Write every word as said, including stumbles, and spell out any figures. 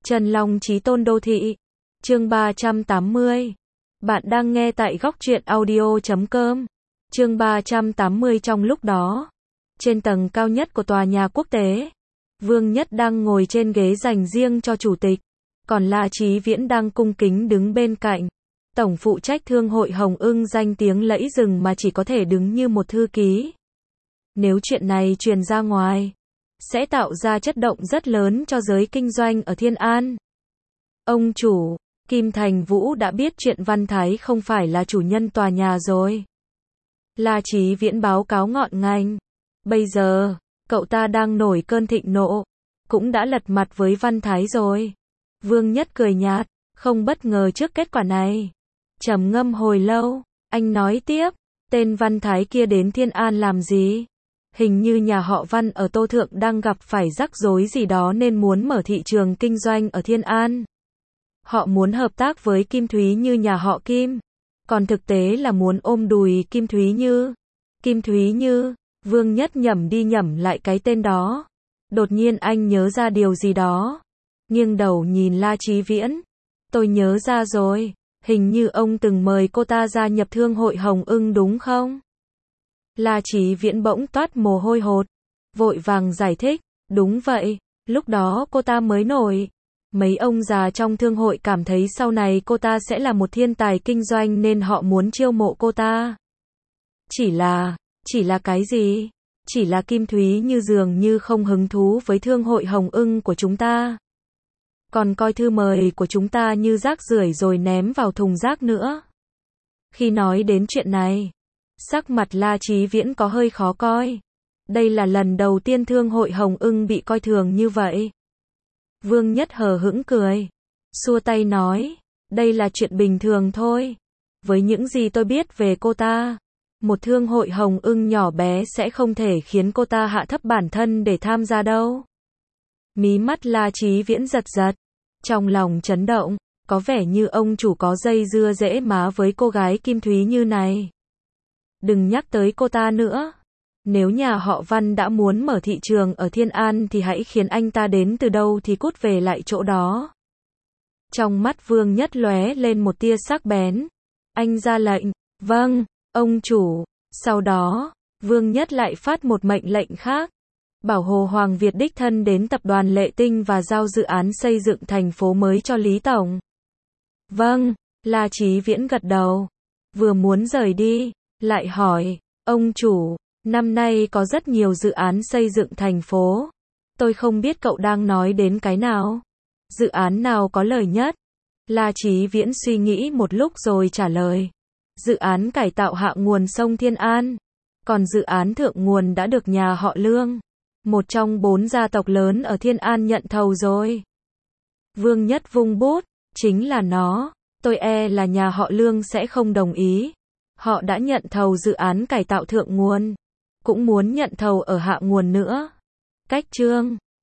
Trần Long Chí Tôn Đô Thị. Chương ba trăm tám mươi. Bạn đang nghe tại góc truyện audio chấm com. Chương ba trăm tám mươi. Trong lúc đó, trên tầng cao nhất của tòa nhà quốc tế, Vương Nhất đang ngồi trên ghế dành riêng cho chủ tịch, còn La Chí Viễn đang cung kính đứng bên cạnh. Tổng phụ trách thương hội Hồng Ưng danh tiếng lẫy rừng mà chỉ có thể đứng như một thư ký. Nếu chuyện này truyền ra ngoài, sẽ tạo ra chất động rất lớn cho giới kinh doanh ở Thiên An. Ông chủ, Kim Thành Vũ đã biết chuyện Văn Thái không phải là chủ nhân tòa nhà rồi. La Chí Viễn báo cáo ngọn ngành. Bây giờ, cậu ta đang nổi cơn thịnh nộ, cũng đã lật mặt với Văn Thái rồi. Vương Nhất cười nhạt, không bất ngờ trước kết quả này. Trầm ngâm hồi lâu, anh nói tiếp, tên Văn Thái kia đến Thiên An làm gì? Hình như nhà họ Văn ở Tô Thượng đang gặp phải rắc rối gì đó nên muốn mở thị trường kinh doanh ở Thiên An. Họ muốn hợp tác với Kim Thúy Như nhà họ Kim, còn thực tế là muốn ôm đùi Kim Thúy Như. Kim Thúy Như, Vương Nhất nhẩm đi nhẩm lại cái tên đó. Đột nhiên anh nhớ ra điều gì đó. Nghiêng đầu nhìn La Chí Viễn. Tôi nhớ ra rồi, hình như ông từng mời cô ta gia nhập thương hội Hồng Ưng đúng không? La Chí Viễn bỗng toát mồ hôi hột, vội vàng giải thích, đúng vậy, lúc đó cô ta mới nổi. Mấy ông già trong thương hội cảm thấy sau này cô ta sẽ là một thiên tài kinh doanh nên họ muốn chiêu mộ cô ta. Chỉ là, chỉ là cái gì? Chỉ là Kim Thúy Như dường như không hứng thú với thương hội Hồng Ưng của chúng ta. Còn coi thư mời của chúng ta như rác rưởi rồi ném vào thùng rác nữa. Khi nói đến chuyện này, sắc mặt La Chí Viễn có hơi khó coi. Đây là lần đầu tiên thương hội Hồng Ưng bị coi thường như vậy. Vương Nhất hờ hững cười, xua tay nói, đây là chuyện bình thường thôi. Với những gì tôi biết về cô ta, một thương hội Hồng Ưng nhỏ bé sẽ không thể khiến cô ta hạ thấp bản thân để tham gia đâu. Mí mắt La Chí Viễn giật giật, trong lòng chấn động, có vẻ như ông chủ có dây dưa dễ má với cô gái Kim Thúy Như này. Đừng nhắc tới cô ta nữa. Nếu nhà họ Văn đã muốn mở thị trường ở Thiên An thì hãy khiến anh ta đến từ đâu thì cút về lại chỗ đó. Trong mắt Vương Nhất lóe lên một tia sắc bén. Anh ra lệnh, vâng, ông chủ. Sau đó, Vương Nhất lại phát một mệnh lệnh khác. Bảo Hồ Hoàng Việt đích thân đến tập đoàn Lệ Tinh và giao dự án xây dựng thành phố mới cho Lý Tổng. Vâng, La Chí Viễn gật đầu. Vừa muốn rời đi, lại hỏi, ông chủ, năm nay có rất nhiều dự án xây dựng thành phố. Tôi không biết cậu đang nói đến cái nào. Dự án nào có lời nhất? La Chí Viễn suy nghĩ một lúc rồi trả lời. Dự án cải tạo hạ nguồn sông Thiên An. Còn dự án thượng nguồn đã được nhà họ Lương, một trong bốn gia tộc lớn ở Thiên An nhận thầu rồi. Vương Nhất vung bút, chính là nó. Tôi e là nhà họ Lương sẽ không đồng ý. Họ đã nhận thầu dự án cải tạo thượng nguồn, cũng muốn nhận thầu ở hạ nguồn nữa. Cách chương